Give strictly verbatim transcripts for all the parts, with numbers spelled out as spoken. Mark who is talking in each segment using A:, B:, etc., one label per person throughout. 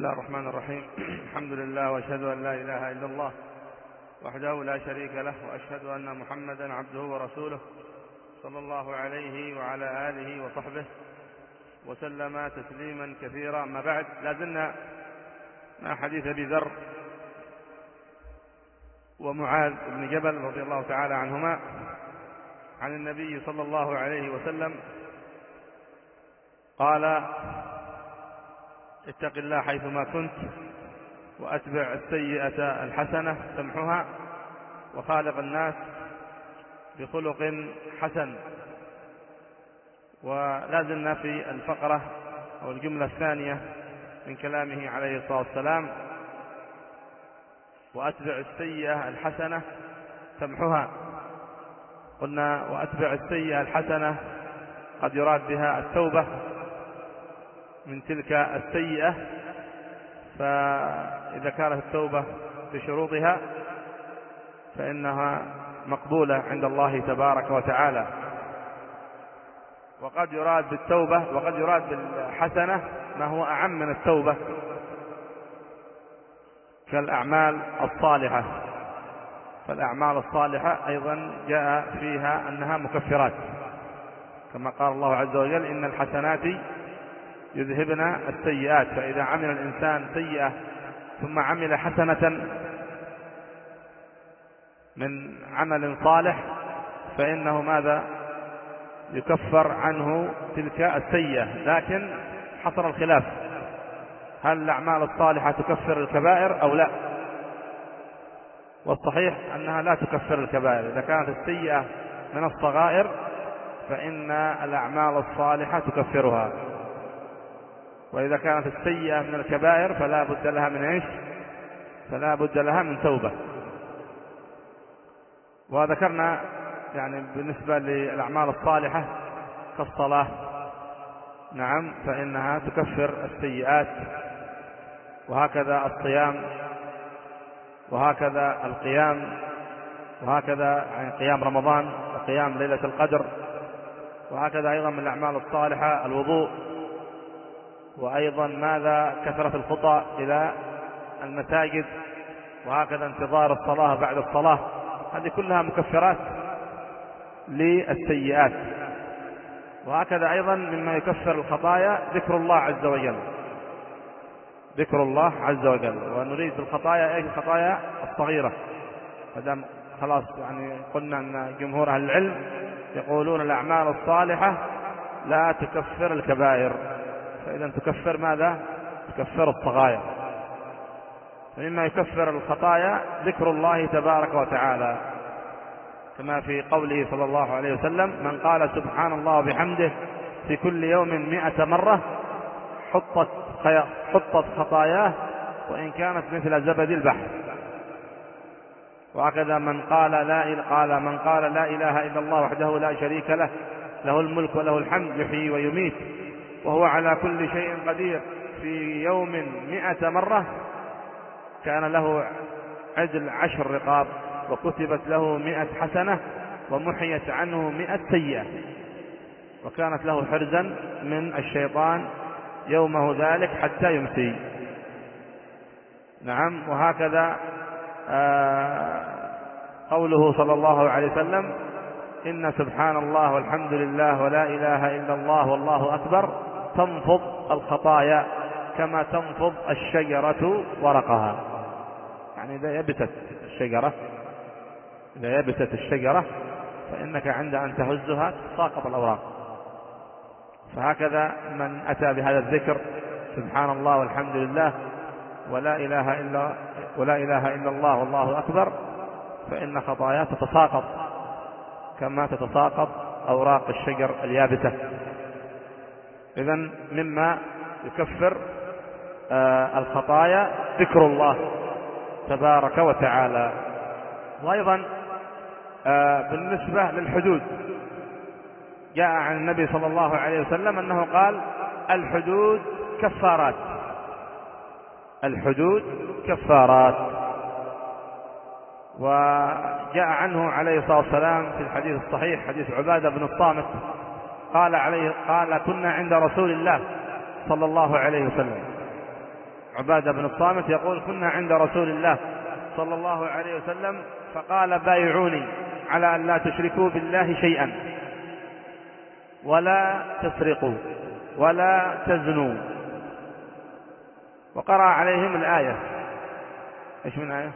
A: الله الرحمن الرحيم. الحمد لله وأشهد أن لا إله إلا الله وحده لا شريك له، وأشهد أن محمدا عبده ورسوله صلى الله عليه وعلى آله وصحبه وسلم تسليما كثيرا. أما بعد، لازلنا مع حديث أبي ذر ومعاذ بن جبل رضي الله تعالى عنهما عن النبي صلى الله عليه وسلم قال: اتق الله حيثما كنت، وأتبع السيئة الحسنة تمحها، وخالق الناس بخلق حسن. ولازلنا في الفقرة أو الجملة الثانية من كلامه عليه الصلاة والسلام: وأتبع السيئة الحسنة تمحها. قلنا وأتبع السيئة الحسنة قد يراد بها التوبة من تلك السيئة، فإذا كانت التوبة بشروطها فإنها مقبولة عند الله تبارك وتعالى. وقد يراد بالتوبة وقد يراد بالحسنة ما هو أعم من التوبة، كالأعمال الصالحة. فالأعمال الصالحة أيضا جاء فيها أنها مكفرات، كما قال الله عز وجل: إن الحسنات يذهبن السيئات. فإذا عمل الإنسان سيئة ثم عمل حسنة من عمل صالح فإنه ماذا؟ يكفر عنه تلك السيئة. لكن حصل الخلاف: هل الأعمال الصالحة تكفر الكبائر أو لا؟ والصحيح أنها لا تكفر الكبائر. إذا كانت السيئة من الصغائر فإن الأعمال الصالحة تكفرها، وإذا كانت السيئة من الكبائر فلا بد لها من إيش؟ فلا بد لها من توبة. وذكرنا يعني بالنسبة للأعمال الصالحة كالصلاة، نعم، فإنها تكفر السيئات، وهكذا الصيام، وهكذا القيام، وهكذا يعني قيام رمضان وقيام ليلة القدر، وهكذا أيضا من الأعمال الصالحة الوضوء، وأيضا ماذا؟ كثرة الخطى إلى المساجد، وهكذا انتظار الصلاة بعد الصلاة. هذه كلها مكفرات للسيئات. وهكذا أيضا مما يكفر الخطايا ذكر الله عز وجل، ذكر الله عز وجل. ونريد الخطايا ايش؟ الخطايا الصغيرة. فدام خلاص يعني قلنا أن جمهور أهل العلم يقولون الأعمال الصالحة لا تكفر الكبائر، فإذا تكفر ماذا؟ تكفر الصغائر. فمما يكفر الخطايا ذكر الله تبارك وتعالى، كما في قوله صلى الله عليه وسلم: من قال سبحان الله وبحمده في كل يوم مئة مرة حطت حطت خطاياه وإن كانت مثل زبد البحر. وهكذا من قال لا قال من قال لا إله إلا الله وحده لا شريك له، له الملك وله الحمد يحيي ويميت وهو على كل شيء قدير، في يوم مئة مرة كان له عدل عشر رقاب، وكتبت له مئة حسنة، ومحيت عنه مئة سيئة، وكانت له حرزا من الشيطان يومه ذلك حتى يمسي. نعم. وهكذا آه قوله صلى الله عليه وسلم: إن سبحان الله والحمد لله ولا إله إلا الله والله أكبر تنفض الخطايا كما تنفض الشجرة ورقها. يعني إذا يبست الشجرة إذا يبست الشجرة فإنك عند أن تهزها تساقط الأوراق. فهكذا من أتى بهذا الذكر سبحان الله والحمد لله ولا إله إلا ولا إله إلا الله والله أكبر فإن خطاياه تتساقط كما تتساقط أوراق الشجر اليابسة. إذن مما يكفر آه الخطايا ذكر الله تبارك وتعالى. وأيضا آه بالنسبة للحدود جاء عن النبي صلى الله عليه وسلم أنه قال: الحدود كفارات، الحدود كفارات. وجاء عنه عليه الصلاة والسلام في الحديث الصحيح حديث عبادة بن الصامت قال عليه قال: كنا عند رسول الله صلى الله عليه وسلم عبادة بن الصامت يقول كنا عند رسول الله صلى الله عليه وسلم فقال بايعوني على أن لا تشركوا بالله شيئا ولا تسرقوا ولا تزنوا، وقرأ عليهم الآية. إيش من آية؟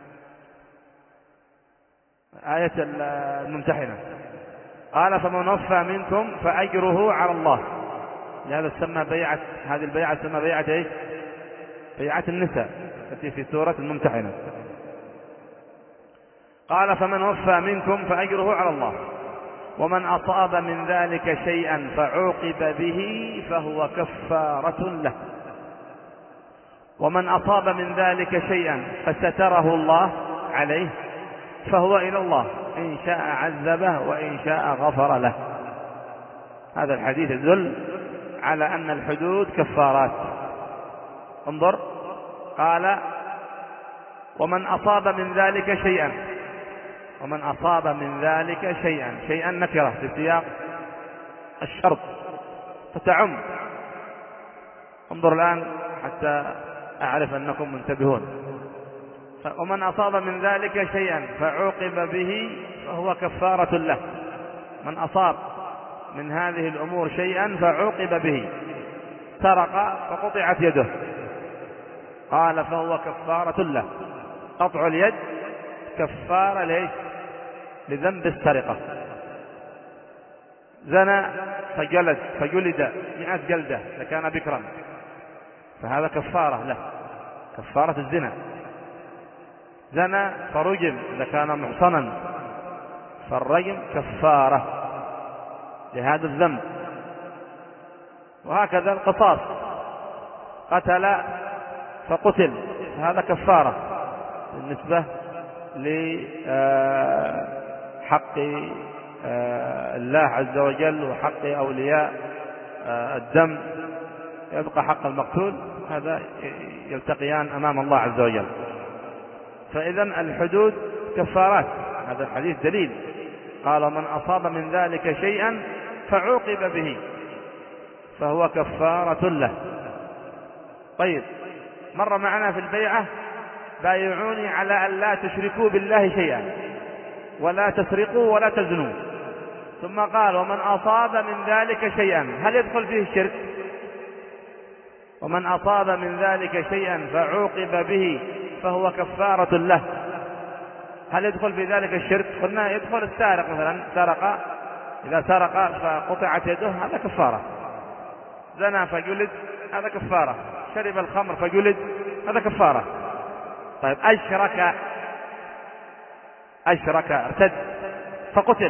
A: آية الممتحنة. قال فمن وفى منكم فأجره على الله. لهذا سمى بيعة، هذه البيعة سمى بيعة إيش؟ بيعة النساء التي في سورة الممتحنة. قال فمن وفى منكم فأجره على الله، ومن أصاب من ذلك شيئا فعوقب به فهو كفارة له، ومن أصاب من ذلك شيئا فستره الله عليه فهو إلى الله إن شاء عذبه وإن شاء غفر له. هذا الحديث يدل على أن الحدود كفارات. انظر، قال ومن أصاب من ذلك شيئا، ومن أصاب من ذلك شيئا، شيئا نكرة في سياق الشرط فتعم. انظر الآن حتى أعرف أنكم منتبهون. ومن أصاب من ذلك شيئا فعوقب به فهو كفارة له. من أصاب من هذه الأمور شيئا فعوقب به، سرق فقطعت يده، قال فهو كفارة له. قطع اليد كفارة ليش؟ لذنب السرقة. زنى فجلد فجلد مئة جلدة لكان بكرا، فهذا كفارة له، كفارة الزنا. زنى فرجم لكان محصنا، فالرجم كفارة لهذا الذنب. وهكذا القصاص، قتل فقتل، هذا كفارة بالنسبة لحق الله عز وجل وحق أولياء الدم، يبقى حق المقتول، هذا يلتقيان أمام الله عز وجل. فإذا الحدود كفارات، هذا الحديث دليل. قال من أصاب من ذلك شيئا فعوقب به فهو كفارة له. طيب، مر معنا في البيعة بايعوني على أن لا تشركوا بالله شيئا ولا تسرقوا ولا تزنوا، ثم قال ومن أصاب من ذلك شيئا، هل يدخل فيه الشرك؟ ومن أصاب من ذلك شيئا فعوقب به فهو كفارة له، هل يدخل في ذلك الشرك؟ قلنا يدخل السارق مثلا، سرق، إذا سرق فقطعت يده هذا كفارة. زنى فجلد هذا كفارة. شرب الخمر فجلد هذا كفارة. طيب، أشرك أشرك ارتد فقتل،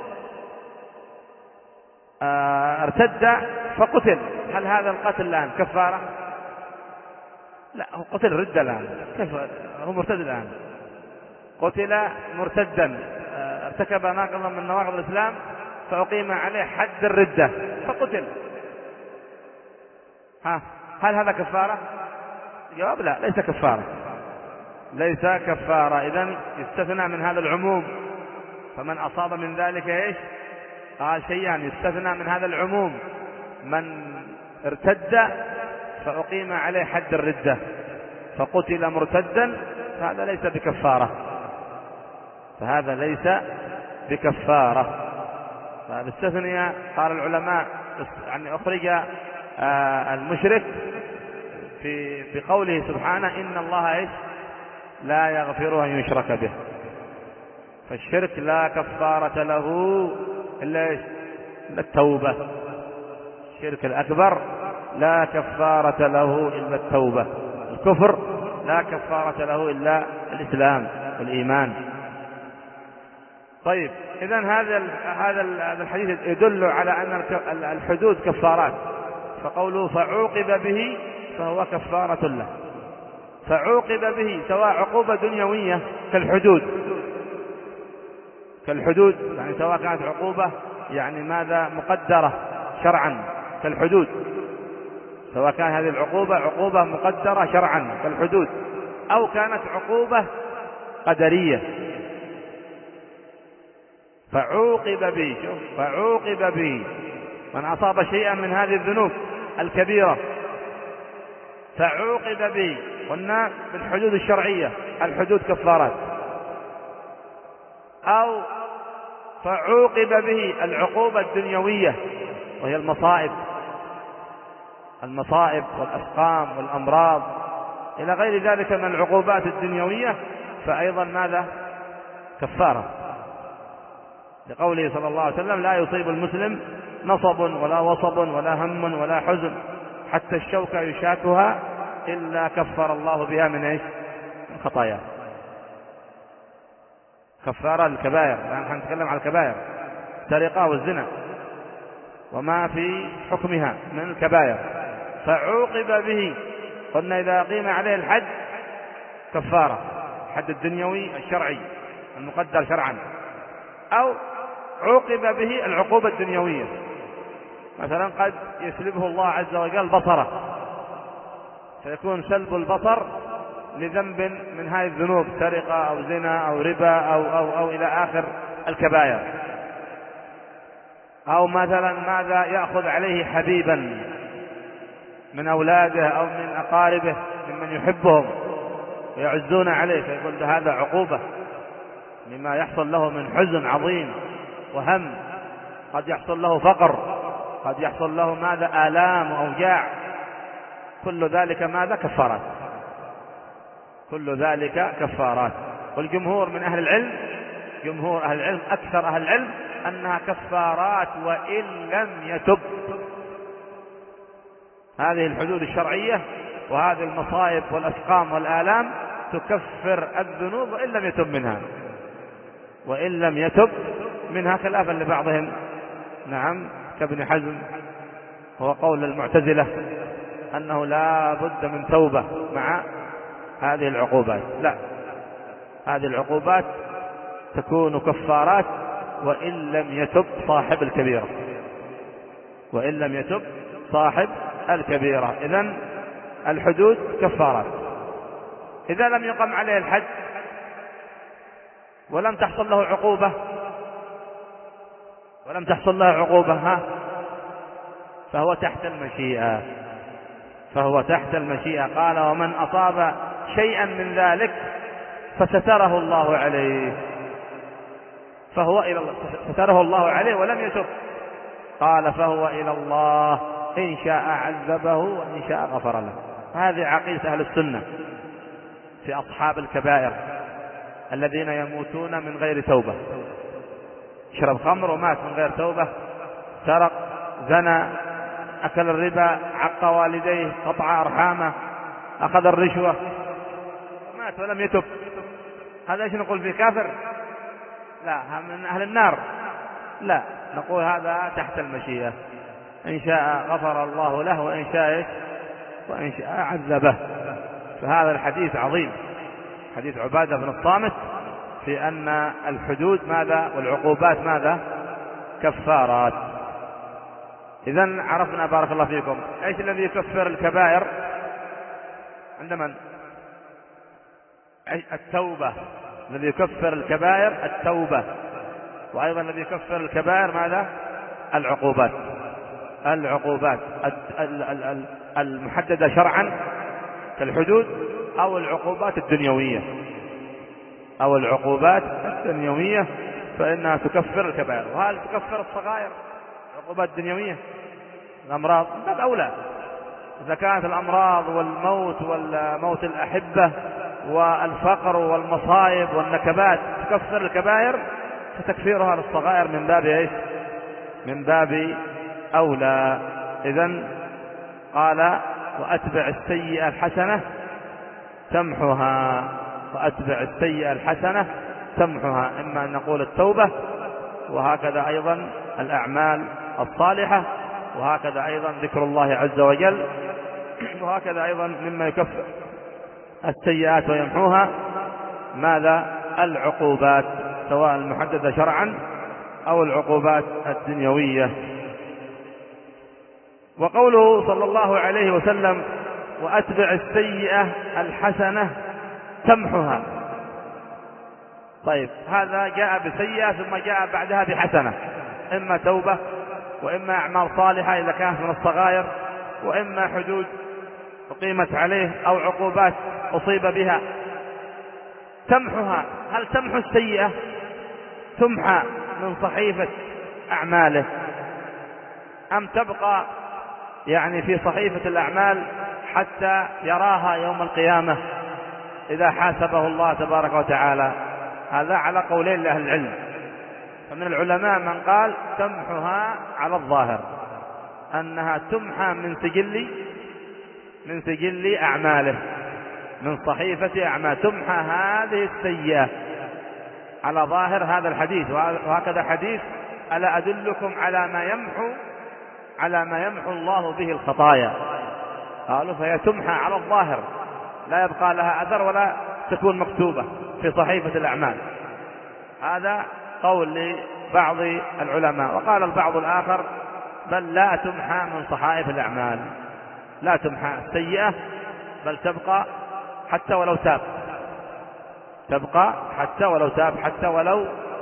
A: آه ارتد فقتل، هل هذا القتل الآن كفارة؟ لا، هو قتل ردة الآن، كيف هو مرتد الآن؟ قتل مرتدا، آه ارتكب ناقضا من نواقض الإسلام فأقيم عليه حد الردة فقتل، ها هل هذا كفارة؟ جواب لا، ليس كفارة، ليس كفارة. إذن يستثنى من هذا العموم. فمن أصاب من ذلك إيش؟ قال شيئا يستثنى من هذا العموم، من ارتد فأقيم عليه حد الردة فقتل مرتدا فهذا ليس بكفارة، فهذا ليس بكفارة. فالاستثناء قال العلماء يعني أخرج المشرك في بقوله سبحانه إن الله إيش؟ لا يغفر أن يشرك به. فالشرك لا كفارة له إلا إيش؟ إلا التوبة. الشرك الأكبر لا كفارة له إلا التوبة. الكفر لا كفارة له إلا الإسلام والإيمان. طيب، إذن هذا هذا الحديث يدل على أن الحدود كفارات. فقوله فعوقب به فهو كفارة له. فعوقب به سواء عقوبة دنيوية كالحدود، كالحدود يعني سواء كانت عقوبة يعني ماذا مقدرة شرعا كالحدود، سواء كان هذه العقوبة عقوبة مقدرة شرعا كالحدود، أو كانت عقوبة قدرية. فعوقب به، شوف، فعوقب به من أصاب شيئا من هذه الذنوب الكبيرة فعوقب به، قلنا بالحدود الشرعية الحدود كفارات، أو فعوقب به العقوبة الدنيوية وهي المصائب المصائب والأسقام والأمراض إلى غير ذلك من العقوبات الدنيوية، فأيضا ماذا؟ كفارة، لقوله صلى الله عليه وسلم: لا يصيب المسلم نصب ولا وصب ولا هم ولا حزن حتى الشوكة يشاكها إلا كفر الله بها من إيش؟ من خطاياه. كفارة الكبائر، نحن نتكلم عن الكبائر، السرقة والزنا وما في حكمها من الكبائر. فعوقب به، قلنا إذا قيم عليه الحد كفارة، الحد الدنيوي الشرعي المقدر شرعا، أو عوقب به العقوبة الدنيوية، مثلا قد يسلبه الله عز وجل بصره، فيكون سلب البصر لذنب من هذه الذنوب، سرقة أو زنا أو ربا أو, أو, أو إلى آخر الكبائر. أو مثلا ماذا؟ يأخذ عليه حبيبا من أولاده أو من أقاربه ممن يحبهم ويعزون عليه، فيقول هذا عقوبة مما يحصل له من حزن عظيم وهم، قد يحصل له فقر، قد يحصل له ماذا؟ آلام وأوجاع، كل ذلك ماذا؟ كفارات، كل ذلك كفارات. والجمهور من أهل العلم، جمهور أهل العلم أكثر أهل العلم أنها كفارات وإن لم يتب. هذه الحدود الشرعية وهذه المصائب والأسقام والآلام تكفر الذنوب وإن لم يتب منها، وإن لم يتب منها، خلافا لبعضهم، نعم، كابن حزم، هو قول المعتزلة أنه لا بد من توبة مع هذه العقوبات. لا، هذه العقوبات تكون كفارات وإن لم يتب صاحب الكبيرة، وإن لم يتب صاحب الكبيرة. إذن الحدود كفارات. إذا لم يقم عليه الحد ولم تحصل له عقوبة ولم تحصل له عقوبة ها فهو تحت المشيئة، فهو تحت المشيئة. قال: ومن أصاب شيئا من ذلك فستره الله عليه، فهو إلى الله، ستره الله عليه ولم يتب. قال: فهو إلى الله، إن شاء عذبه وإن شاء غفر له. هذه عقيدة أهل السنة في أصحاب الكبائر الذين يموتون من غير توبة، شرب خمر ومات من غير توبة، سرق، زنى، أكل الربا، عق والديه، قطع أرحامه، أخذ الرشوة ومات ولم يتب، هذا إيش نقول فيه؟ كافر؟ لا، من أهل النار؟ لا، نقول هذا تحت المشيئة، إن شاء غفر الله له وإن شاء وإن شاء عذبه. فهذا الحديث عظيم، حديث عبادة بن الصامت في أن الحدود ماذا؟ والعقوبات ماذا؟ كفارات. إذن عرفنا بارك الله فيكم إيش الذي يكفر الكبائر عند من؟ التوبة. الذي يكفر الكبائر التوبة، وأيضا الذي يكفر الكبائر ماذا؟ العقوبات، العقوبات المحددة شرعا كالحدود، أو العقوبات الدنيوية، أو العقوبات الدنيوية فإنها تكفر الكبائر. وهل تكفر الصغائر العقوبات الدنيوية؟ الأمراض من باب أولى، إذا كانت الأمراض والموت والموت الأحبة والفقر والمصائب والنكبات تكفر الكبائر، فتكفيرها للصغائر من باب إيش؟ من باب أولى. إذن قال: وأتبع السيئة الحسنة تمحها، وأتبع السيئة الحسنة تمحها، إما أن نقول التوبة، وهكذا أيضا الأعمال الصالحة، وهكذا أيضا ذكر الله عز وجل، وهكذا أيضا مما يكفر السيئات ويمحوها ماذا؟ العقوبات، سواء المحددة شرعا أو العقوبات الدنيوية. وقوله صلى الله عليه وسلم: وأتبع السيئة الحسنة تمحها. طيب، هذا جاء بسيئة ثم جاء بعدها بحسنة، إما توبة، وإما أعمال صالحة إذا كانت من الصغائر، وإما حدود أقيمت عليه أو عقوبات أصيب بها تمحها. هل تمحو السيئة؟ تمحى من صحيفة أعماله أم تبقى يعني في صحيفة الأعمال حتى يراها يوم القيامة إذا حاسبه الله تبارك وتعالى؟ هذا على قولين لأهل العلم. فمن العلماء من قال تمحها على الظاهر، أنها تمحى من سجل من سجل أعماله، من صحيفة أعمال، تمحى هذه السيئة على ظاهر هذا الحديث. وهكذا حديث ألا أدلكم على ما يمحو على ما يمحو الله به الخطايا؟ قالوا فهي تمحى على الظاهر، لا يبقى لها أثر ولا تكون مكتوبة في صحيفة الأعمال. هذا قول لبعض العلماء. وقال البعض الآخر بل لا تمحى من صحائف الأعمال، لا تمحى السيئة بل تبقى حتى ولو تاب، تبقى حتى ولو تاب، حتى ولو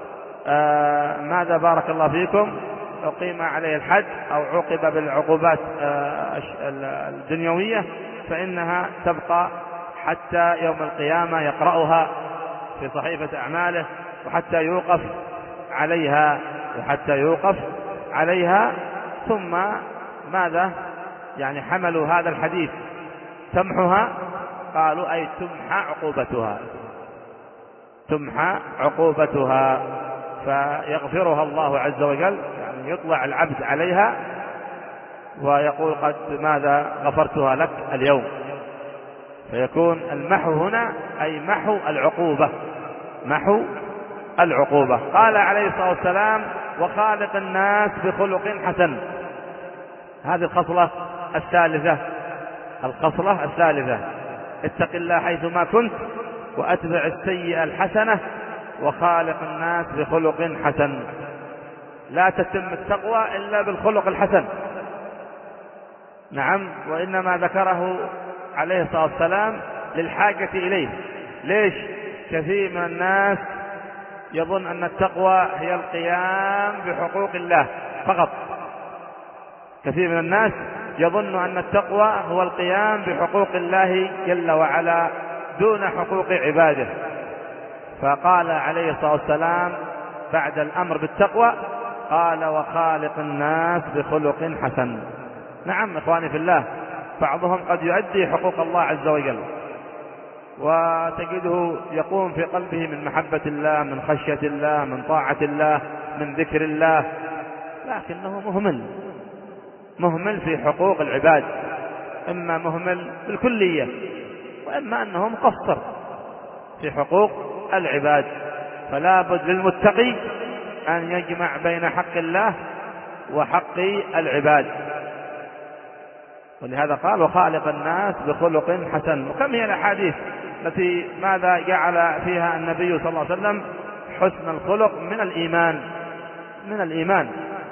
A: آه ماذا بارك الله فيكم أقيم عليه الحد أو عوقب بالعقوبات آه الدنيوية، فإنها تبقى حتى يوم القيامة يقرأها في صحيفة أعماله، وحتى يوقف عليها وحتى يوقف عليها. ثم ماذا يعني حملوا هذا الحديث تمحها؟ قالوا أي تمحى عقوبتها، تمحى عقوبتها فيغفرها الله عز وجل، يعني يطلع العبد عليها ويقول قد ماذا غفرتها لك اليوم. فيكون المحو هنا أي محو العقوبة، محو العقوبة. قال عليه الصلاة والسلام وخالق الناس بخلق حسن. هذه الخصلة الثالثة، الخصلة الثالثة اتق الله حيثما كنت وأتبع السيئة الحسنة وخالق الناس بخلق حسن. لا تتم التقوى إلا بالخلق الحسن. نعم، وإنما ذكره عليه الصلاة والسلام للحاجة إليه. ليش؟ كثير من الناس يظن أن التقوى هي القيام بحقوق الله فقط. كثير من الناس يظن أن التقوى هو القيام بحقوق الله جل وعلا دون حقوق عباده. فقال عليه الصلاة والسلام بعد الأمر بالتقوى قال وخالق الناس بخلق حسن. نعم إخواني في الله، بعضهم قد يؤدي حقوق الله عز وجل وتجده يقوم في قلبه من محبة الله، من خشية الله، من طاعة الله، من ذكر الله، لكنه مهمل مهمل في حقوق العباد، إما مهمل بالكلية وإما أنه مقصر في حقوق العباد. فلا بد للمتقي أن يجمع بين حق الله وحق العباد، ولهذا قال وخالق الناس بخلق حسن. وكم هي الأحاديث التي ماذا جعل فيها النبي صلى الله عليه وسلم حسن الخلق من الإيمان، من الإيمان،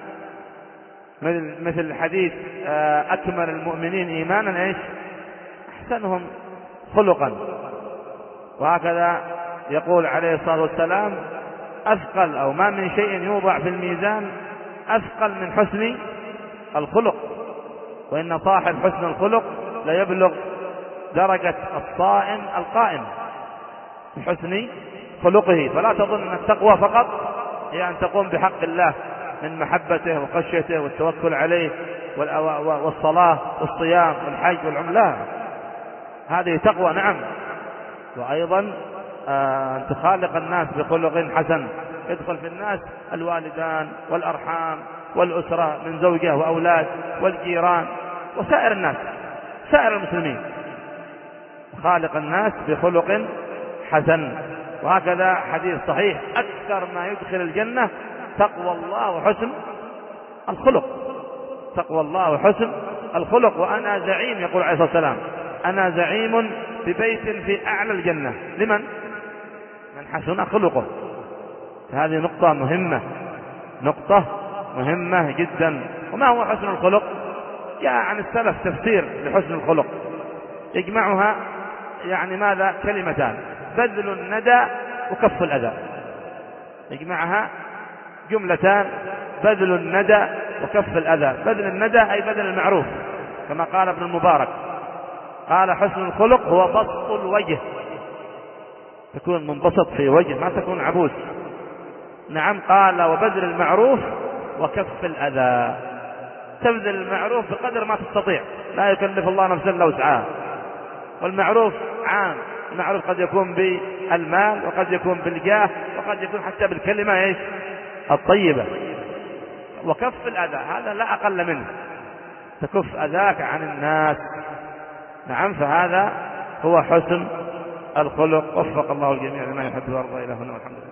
A: مثل حديث أكمل المؤمنين إيمانا إيش؟ أحسنهم خلقا. وهكذا يقول عليه الصلاة والسلام أثقل أو ما من شيء يوضع في الميزان أثقل من حسن الخلق، وإن صاحب حسن الخلق لا يبلغ درجة الصائم القائم بحسن خلقه. فلا تظن أن التقوى فقط هي أن تقوم بحق الله من محبته وخشيته والتوكل عليه والصلاة والصيام والحج والعمرة، هذه تقوى نعم. وأيضا أن تخالق الناس بخلق حسن، يدخل في الناس الوالدان والأرحام والأسرة من زوجة وأولاد والجيران وسائر الناس، سائر المسلمين. خالق الناس بخلق حسن. وهكذا حديث صحيح أكثر ما يدخل الجنة تقوى الله وحسن الخلق، تقوى الله وحسن الخلق. وأنا زعيم، يقول عليه الصلاة والسلام أنا زعيم ببيت في أعلى الجنة لمن؟ من حسن خلقه. هذه نقطة مهمة، نقطة مهمة جدا. وما هو حسن الخلق؟ جاء عن السلف تفسير لحسن الخلق يجمعها يعني ماذا؟ كلمتان: بذل الندى وكف الأذى. يجمعها جملتان: بذل الندى وكف الأذى. بذل الندى أي بذل المعروف، كما قال ابن المبارك قال حسن الخلق هو بسط الوجه، تكون منبسط في وجه، ما تكون عبوس. نعم. قال وبذل المعروف وكف الأذى، تبذل المعروف بقدر ما تستطيع، لا يكلف الله نفسا إلا وسعها. والمعروف عام، المعروف قد يكون بالمال وقد يكون بالجاه وقد يكون حتى بالكلمة ايش الطيبة. وكف الأذى هذا لا أقل منه، تكف أذاك عن الناس. نعم. فهذا هو حسن الخلق. وفق الله الجميع لما يحب ويرضى. إلى هنا والحمد لله.